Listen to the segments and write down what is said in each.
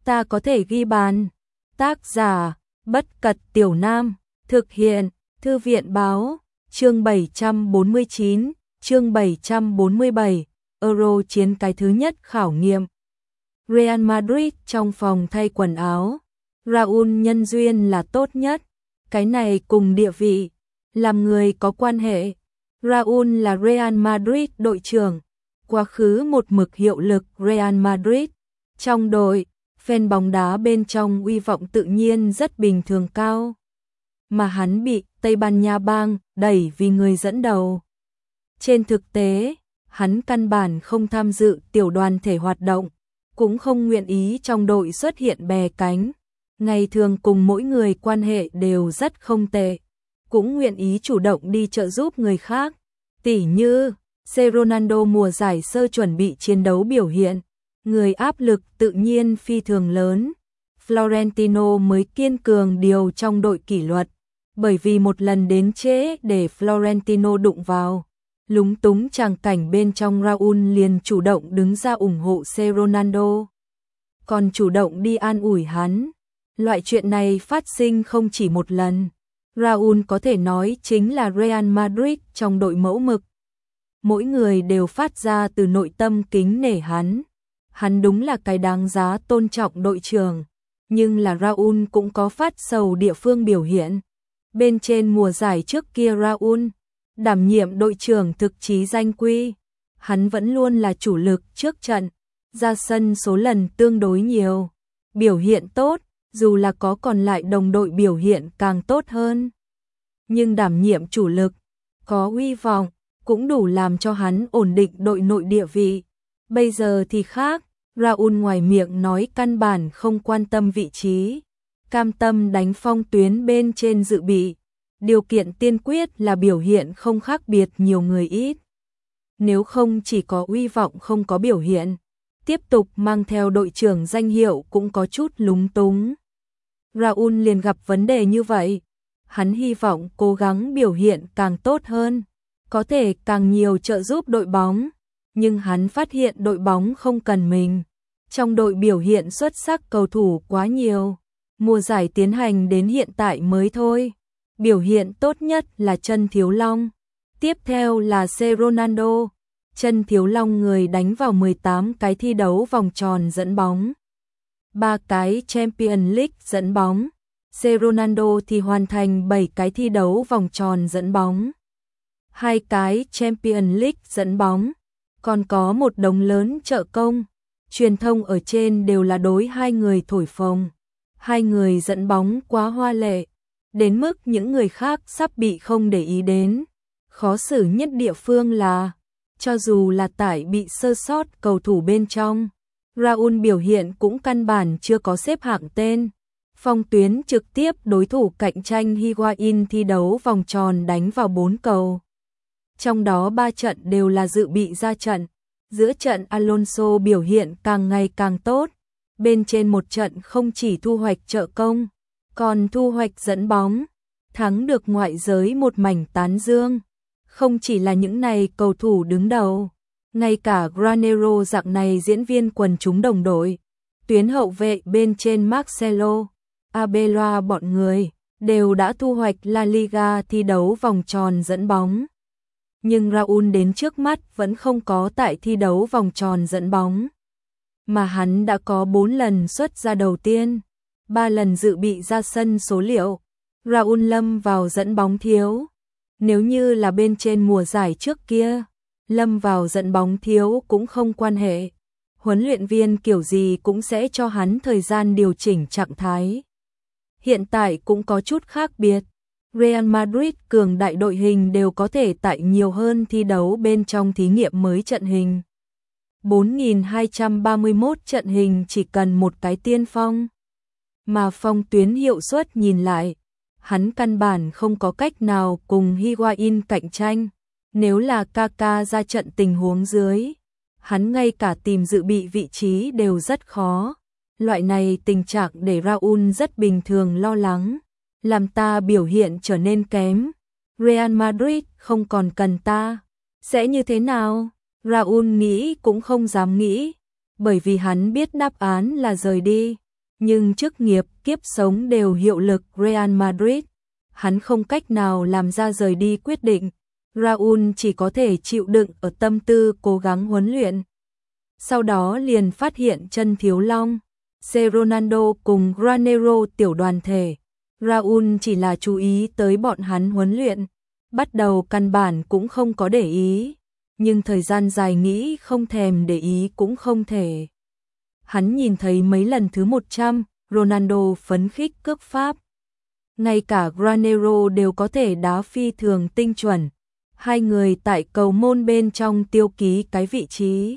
ta có thể ghi bàn. Tác giả, Bất Cật Tiểu Nam, thực hiện, Thư viện Báo, chương 749, chương 747, Euro chiến cái thứ nhất khảo nghiệm. Real Madrid trong phòng thay quần áo, Raúl nhân duyên là tốt nhất, cái này cùng địa vị, làm người có quan hệ. Raúl là Real Madrid đội trưởng, quá khứ một mực hiệu lực Real Madrid. Trong đội, fan bóng đá bên trong uy vọng tự nhiên rất bình thường cao. Mà hắn bị Tây Ban Nha bang đẩy vì người dẫn đầu. Trên thực tế, hắn căn bản không tham dự tiểu đoàn thể hoạt động, cũng không nguyện ý trong đội xuất hiện bè cánh. Ngày thường cùng mỗi người quan hệ đều rất không tệ, cũng nguyện ý chủ động đi trợ giúp người khác. Tỉ như, Ronaldo mùa giải sơ chuẩn bị chiến đấu biểu hiện, người áp lực tự nhiên phi thường lớn. Florentino mới kiên cường điều trong đội kỷ luật, bởi vì một lần đến trễ để Florentino đụng vào. Lúng túng tràng cảnh bên trong, Raúl liền chủ động đứng ra ủng hộ Ronaldo, còn chủ động đi an ủi hắn. Loại chuyện này phát sinh không chỉ một lần. Raúl có thể nói chính là Real Madrid trong đội mẫu mực. Mỗi người đều phát ra từ nội tâm kính nể hắn. Hắn đúng là cái đáng giá tôn trọng đội trưởng. Nhưng là Raúl cũng có phát sầu địa phương biểu hiện. Bên trên mùa giải trước kia Raúl đảm nhiệm đội trưởng thực chí danh quy. Hắn vẫn luôn là chủ lực trước trận, ra sân số lần tương đối nhiều. Biểu hiện tốt, dù là có còn lại đồng đội biểu hiện càng tốt hơn. Nhưng đảm nhiệm chủ lực, có uy vọng, cũng đủ làm cho hắn ổn định đội nội địa vị. Bây giờ thì khác, Raúl ngoài miệng nói căn bản không quan tâm vị trí, cam tâm đánh phong tuyến bên trên dự bị. Điều kiện tiên quyết là biểu hiện không khác biệt nhiều người ít. Nếu không chỉ có uy vọng không có biểu hiện, tiếp tục mang theo đội trưởng danh hiệu cũng có chút lúng túng. Raúl liền gặp vấn đề như vậy. Hắn hy vọng cố gắng biểu hiện càng tốt hơn, có thể càng nhiều trợ giúp đội bóng, nhưng hắn phát hiện đội bóng không cần mình. Trong đội biểu hiện xuất sắc cầu thủ quá nhiều, mùa giải tiến hành đến hiện tại mới thôi. Biểu hiện tốt nhất là Chân Thiếu Long, tiếp theo là Ronaldo. Chân Thiếu Long người đánh vào 18 cái thi đấu vòng tròn dẫn bóng, 3 cái Champions League dẫn bóng. Ronaldo thì hoàn thành 7 cái thi đấu vòng tròn dẫn bóng, 2 cái Champions League dẫn bóng, còn có một đống lớn trợ công. Truyền thông ở trên đều là đối hai người thổi phồng. Hai người dẫn bóng quá hoa lệ, đến mức những người khác sắp bị không để ý đến. Khó xử nhất địa phương là, cho dù là tại bị sơ sót cầu thủ bên trong, Raúl biểu hiện cũng căn bản chưa có xếp hạng tên. Phong tuyến trực tiếp đối thủ cạnh tranh Higuain thi đấu vòng tròn đánh vào 4 cầu. Trong đó 3 trận đều là dự bị ra trận. Giữa trận Alonso biểu hiện càng ngày càng tốt. Bên trên một trận không chỉ thu hoạch trợ công, còn thu hoạch dẫn bóng, thắng được ngoại giới một mảnh tán dương. Không chỉ là những này cầu thủ đứng đầu, ngay cả Granero dạng này diễn viên quần chúng đồng đội, tuyến hậu vệ bên trên Marcelo, Arbeloa bọn người đều đã thu hoạch La Liga thi đấu vòng tròn dẫn bóng. Nhưng Raúl đến trước mắt vẫn không có tại thi đấu vòng tròn dẫn bóng, mà hắn đã có 4 lần xuất ra đầu tiên, 3 lần dự bị ra sân số liệu. Raúl lâm vào dẫn bóng thiếu. Nếu như là bên trên mùa giải trước kia, lâm vào dẫn bóng thiếu cũng không quan hệ. Huấn luyện viên kiểu gì cũng sẽ cho hắn thời gian điều chỉnh trạng thái. Hiện tại cũng có chút khác biệt. Real Madrid cường đại đội hình đều có thể tại nhiều hơn thi đấu bên trong thí nghiệm mới trận hình. 4.231 trận hình chỉ cần một cái tiên phong. Mà phong tuyến hiệu suất nhìn lại, hắn căn bản không có cách nào cùng Higuain cạnh tranh. Nếu là Kaká ra trận tình huống dưới, hắn ngay cả tìm dự bị vị trí đều rất khó. Loại này tình trạng để Raúl rất bình thường lo lắng, làm ta biểu hiện trở nên kém. Real Madrid không còn cần ta, sẽ như thế nào? Raúl nghĩ cũng không dám nghĩ, bởi vì hắn biết đáp án là rời đi. nhưng chức nghiệp, kiếp sống đều hiệu lực Real Madrid. Hắn không cách nào làm ra rời đi quyết định. Raúl chỉ có thể chịu đựng ở tâm tư cố gắng huấn luyện. Sau đó liền phát hiện chân thiếu long. Ronaldo cùng Granero tiểu đoàn thể. Raúl chỉ là chú ý tới bọn hắn huấn luyện. Bắt đầu căn bản cũng không có để ý. Nhưng thời gian dài nghĩ không thèm để ý cũng không thể. Hắn nhìn thấy mấy lần thứ 100, Ronaldo phấn khích cước pháp. Ngay cả Granero đều có thể đá phi thường tinh chuẩn. Hai người tại cầu môn bên trong tiêu ký cái vị trí.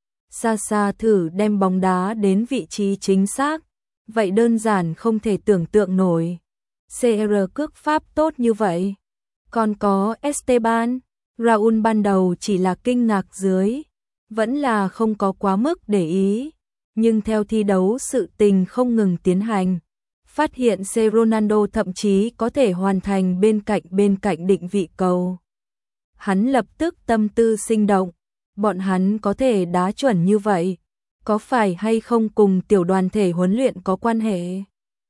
Xa xa thử đem bóng đá đến vị trí chính xác. Vậy đơn giản không thể tưởng tượng nổi. CR cước pháp tốt như vậy. Còn có Esteban, Raúl ban đầu chỉ là kinh ngạc dưới. Vẫn là không có quá mức để ý. Nhưng theo thi đấu sự tình không ngừng tiến hành. Phát hiện Ronaldo thậm chí có thể hoàn thành bên cạnh định vị cầu. Hắn lập tức tâm tư sinh động, bọn hắn có thể đá chuẩn như vậy, có phải hay không cùng tiểu đoàn thể huấn luyện có quan hệ?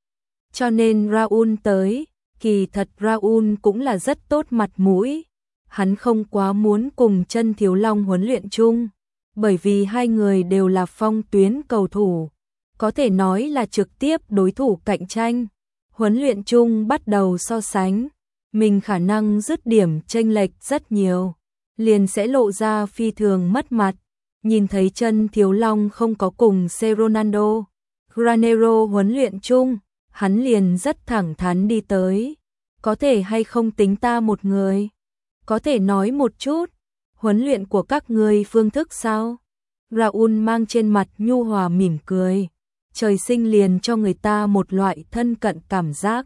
Cho nên Raúl tới, kỳ thật Raúl cũng là rất tốt mặt mũi, hắn không quá muốn cùng chân thiếu long huấn luyện chung, bởi vì hai người đều là phong tuyến cầu thủ, có thể nói là trực tiếp đối thủ cạnh tranh, huấn luyện chung bắt đầu so sánh. Mình khả năng dứt điểm chênh lệch rất nhiều, liền sẽ lộ ra phi thường mất mặt. Nhìn thấy chân thiếu long không có cùng Ronaldo, Granero huấn luyện chung, hắn liền rất thẳng thắn đi tới. Có thể hay không tính ta một người? Có thể nói một chút, huấn luyện của các người phương thức sao? Raúl mang trên mặt nhu hòa mỉm cười, trời sinh liền cho người ta một loại thân cận cảm giác.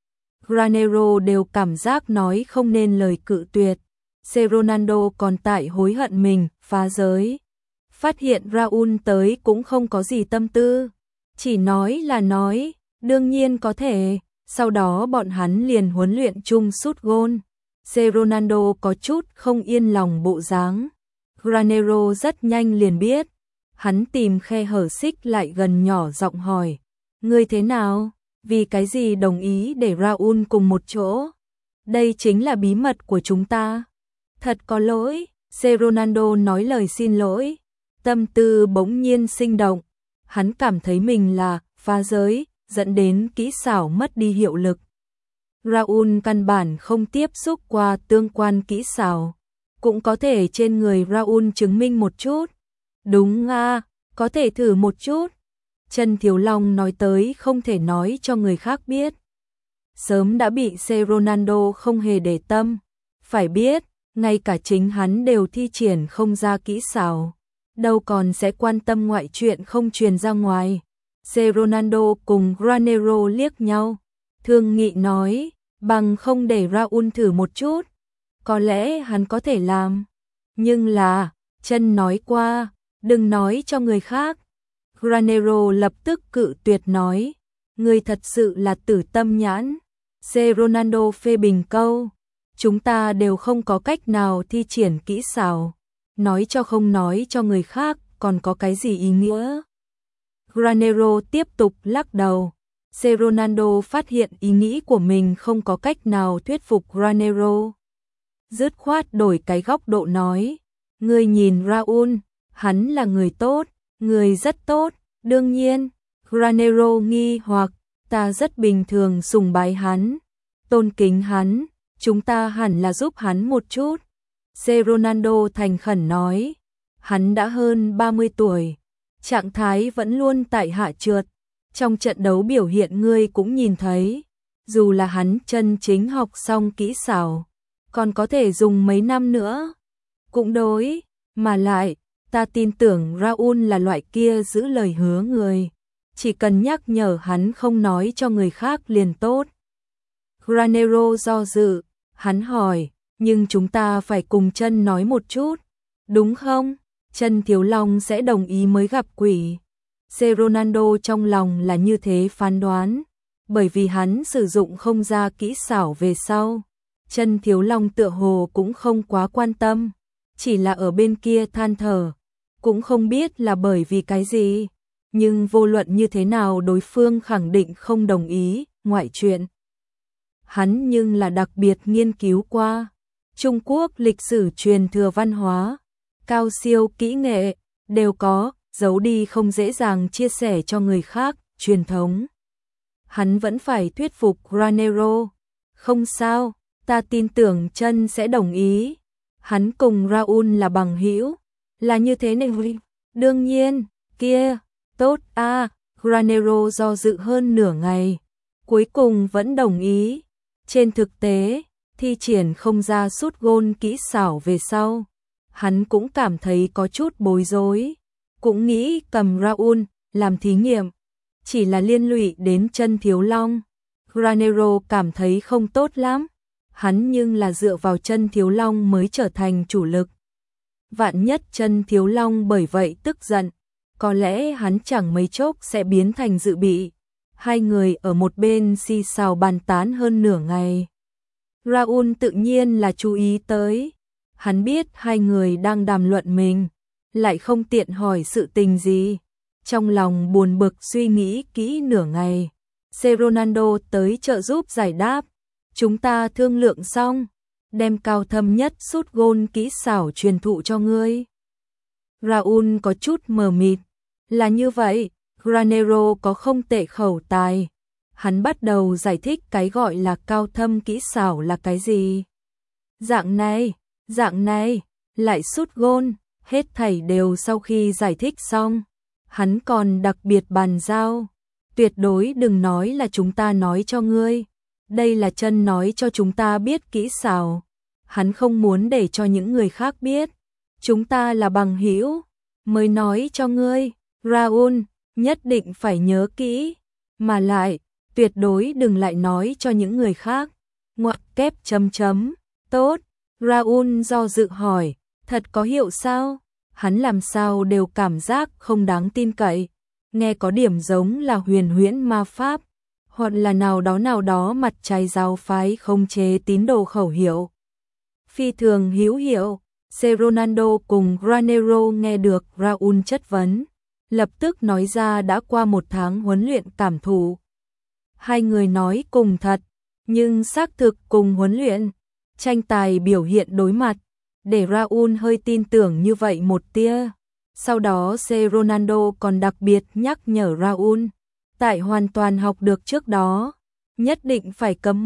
Granero đều cảm giác nói không nên lời cự tuyệt. Ronaldo còn tại hối hận mình, phá giới. Phát hiện Raúl tới cũng không có gì tâm tư. Chỉ nói là nói, đương nhiên có thể. Sau đó bọn hắn liền huấn luyện chung sút gôn. Ronaldo có chút không yên lòng bộ dáng. Granero rất nhanh liền biết. Hắn tìm khe hở xích lại gần nhỏ giọng hỏi. Ngươi thế nào? Vì cái gì đồng ý để Raúl cùng một chỗ? Đây chính là bí mật của chúng ta. Thật có lỗi, Ronaldo nói lời xin lỗi. Tâm tư bỗng nhiên sinh động. Hắn cảm thấy mình là phá giới, dẫn đến kỹ xảo mất đi hiệu lực. Raúl căn bản không tiếp xúc qua tương quan kỹ xảo. Cũng có thể trên người Raúl chứng minh một chút. Đúng à, có thể thử một chút. Chân thiếu long nói tới không thể nói cho người khác biết. Sớm đã bị Ronaldo không hề để tâm. Phải biết, ngay cả chính hắn đều thi triển không ra kỹ xảo. Đâu còn sẽ quan tâm ngoại chuyện không truyền ra ngoài. Ronaldo cùng Granero liếc nhau. Thương nghị nói, bằng không để Raúl thử một chút. Có lẽ hắn có thể làm. Nhưng là, chân nói qua, đừng nói cho người khác. Granero lập tức cự tuyệt nói, người thật sự là tử tâm nhãn. Ronaldo phê bình câu, chúng ta đều không có cách nào thi triển kỹ xảo, nói cho không nói cho người khác còn có cái gì ý nghĩa. Granero tiếp tục lắc đầu. Ronaldo phát hiện ý nghĩ của mình không có cách nào thuyết phục Granero. Dứt khoát đổi cái góc độ nói, ngươi nhìn Raúl, hắn là người tốt. Người rất tốt, đương nhiên. Granero nghi hoặc, ta rất bình thường sùng bái hắn, tôn kính hắn, chúng ta hẳn là giúp hắn một chút. Ronaldo thành khẩn nói, hắn đã hơn 30 tuổi, trạng thái vẫn luôn tại hạ trượt. Trong trận đấu biểu hiện ngươi cũng nhìn thấy, dù là hắn chân chính học xong kỹ xảo, còn có thể dùng mấy năm nữa. Cũng đối, mà lại, ta tin tưởng Raúl là loại kia giữ lời hứa người. Chỉ cần nhắc nhở hắn không nói cho người khác liền tốt. Granero do dự, hắn hỏi, nhưng chúng ta phải cùng chân nói một chút, đúng không? Chân thiếu long sẽ đồng ý mới gặp quỷ. Ronaldo trong lòng là như thế phán đoán, bởi vì hắn sử dụng không ra kỹ xảo về sau. Chân thiếu long tựa hồ cũng không quá quan tâm, chỉ là ở bên kia than thở, cũng không biết là bởi vì cái gì. nhưng vô luận như thế nào đối phương khẳng định không đồng ý, ngoại chuyện. Hắn nhưng là đặc biệt nghiên cứu qua. Trung Quốc lịch sử truyền thừa văn hóa, cao siêu kỹ nghệ, đều có, giấu đi không dễ dàng chia sẻ cho người khác, truyền thống. Hắn vẫn phải thuyết phục Granero. Không sao, ta tin tưởng chân sẽ đồng ý. Hắn cùng Raoul là bằng hữu, là như thế này. Đương nhiên, kia, tốt a. Granero do dự hơn nửa ngày, cuối cùng vẫn đồng ý. Trên thực tế, thi triển không ra sút gôn kỹ xảo về sau, hắn cũng cảm thấy có chút bối rối, cũng nghĩ cầm Raoul làm thí nghiệm, chỉ là liên lụy đến chân Thiếu Long. Granero cảm thấy không tốt lắm, hắn nhưng là dựa vào chân Thiếu Long mới trở thành chủ lực. Vạn nhất chân Thiếu Long bởi vậy tức giận, có lẽ hắn chẳng mấy chốc sẽ biến thành dự bị. Hai người ở một bên xì xào bàn tán hơn nửa ngày. Raoul tự nhiên là chú ý tới. Hắn biết hai người đang đàm luận mình, lại không tiện hỏi sự tình gì. Trong lòng buồn bực suy nghĩ kỹ nửa ngày. Ronaldo tới trợ giúp giải đáp. Chúng ta thương lượng xong, đem cao thâm nhất sút gôn kỹ xảo truyền thụ cho ngươi. Raoul có chút mờ mịt. Là như vậy, Granero có không tệ khẩu tài. Hắn bắt đầu giải thích cái gọi là cao thâm kỹ xảo là cái gì. Dạng này, lại sút gôn, hết thảy đều sau khi giải thích xong. Hắn còn đặc biệt bàn giao. Tuyệt đối đừng nói là chúng ta nói cho ngươi. Đây là chân nói cho chúng ta biết kỹ xảo. Hắn không muốn để cho những người khác biết. Chúng ta là bằng hữu, mới nói cho ngươi. Raoul, nhất định phải nhớ kỹ. Mà lại, tuyệt đối đừng lại nói cho những người khác. Ngoặc kép chấm chấm. Tốt. Raoul do dự hỏi, thật có hiệu sao? Hắn làm sao đều cảm giác không đáng tin cậy. Nghe có điểm giống là huyền huyễn ma pháp, hoặc là nào đó mặt trái giáo phái không chế tín đồ khẩu hiệu. Phi thường hữu hiệu. Ronaldo cùng Granero nghe được Raoul chất vấn, lập tức nói ra đã qua 1 tháng huấn luyện cảm thụ. Hai người nói cùng thật, nhưng xác thực cùng huấn luyện, tranh tài biểu hiện đối mặt, để Raoul hơi tin tưởng như vậy một tia. Sau đó Ronaldo còn đặc biệt nhắc nhở Raoul, tại hoàn toàn học được trước đó, nhất định phải cấm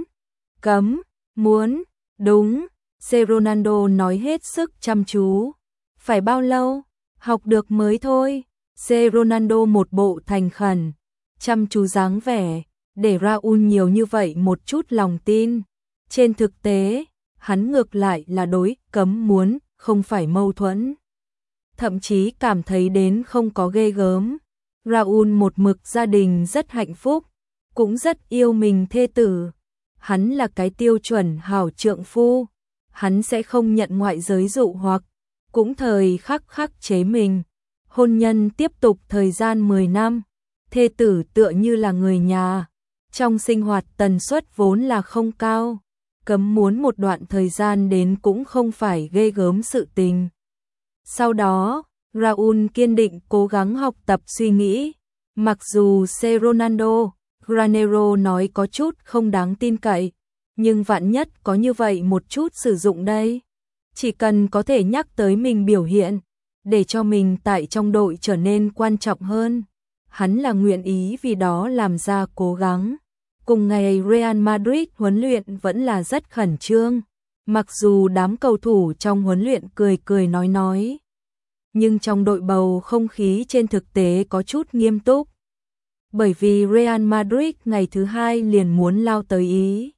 muốn, đúng. Ronaldo nói hết sức chăm chú. Phải bao lâu? Học được mới thôi. Ronaldo một bộ thành khẩn, chăm chú dáng vẻ, để Raoul nhiều như vậy một chút lòng tin. Trên thực tế, hắn ngược lại là đối cấm muốn, không phải mâu thuẫn. Thậm chí cảm thấy đến không có ghê gớm. Raoul một mực gia đình rất hạnh phúc, cũng rất yêu mình thê tử. Hắn là cái tiêu chuẩn hảo trượng phu. Hắn sẽ không nhận ngoại giới dụ hoặc, cũng thời khắc khắc chế mình. Hôn nhân tiếp tục thời gian 10 năm, thê tử tựa như là người nhà. Trong sinh hoạt tần suất vốn là không cao, cấm muốn một đoạn thời gian đến cũng không phải ghê gớm sự tình. Sau đó, Raoul kiên định cố gắng học tập suy nghĩ. Mặc dù Ronaldo, Granero nói có chút không đáng tin cậy, nhưng vạn nhất có như vậy một chút sử dụng đây. Chỉ cần có thể nhắc tới mình biểu hiện, để cho mình tại trong đội trở nên quan trọng hơn. Hắn là nguyện ý vì đó làm ra cố gắng. Cùng ngày Real Madrid huấn luyện vẫn là rất khẩn trương. Mặc dù đám cầu thủ trong huấn luyện cười nói. Nhưng trong đội bầu không khí trên thực tế có chút nghiêm túc. Bởi vì Real Madrid ngày thứ 2 liền muốn lao tới Ý.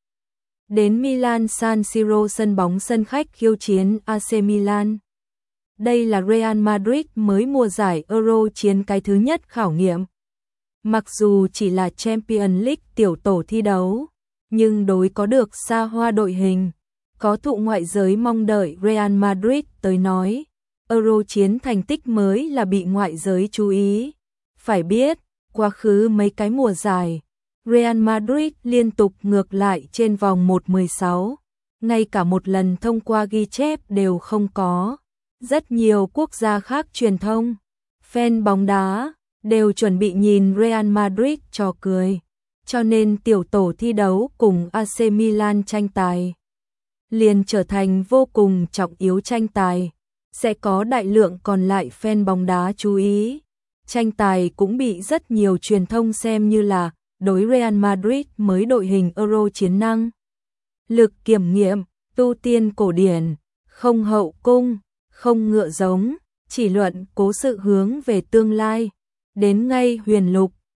Đến Milan San Siro sân bóng sân khách khiêu chiến AC Milan. Đây là Real Madrid mới mùa giải Euro chiến cái thứ nhất khảo nghiệm. Mặc dù chỉ là Champions League tiểu tổ thi đấu, nhưng đối có được xa hoa đội hình, có thụ ngoại giới mong đợi Real Madrid tới nói, Euro chiến thành tích mới là bị ngoại giới chú ý. Phải biết, quá khứ mấy cái mùa giải, Real Madrid liên tục ngược lại trên vòng 1/16, ngay cả một lần thông qua ghi chép đều không có. Rất nhiều quốc gia khác truyền thông, fan bóng đá đều chuẩn bị nhìn Real Madrid trò cười, cho nên tiểu tổ thi đấu cùng AC Milan tranh tài liền trở thành vô cùng trọng yếu tranh tài, sẽ có đại lượng còn lại fan bóng đá chú ý. Tranh tài cũng bị rất nhiều truyền thông xem như là đối Real Madrid mới đội hình Euro chiến năng. Lực kiểm nghiệm, tu tiên cổ điển, không hậu cung, không ngựa giống, chỉ luận cố sự hướng về tương lai. Đến ngay huyền lục,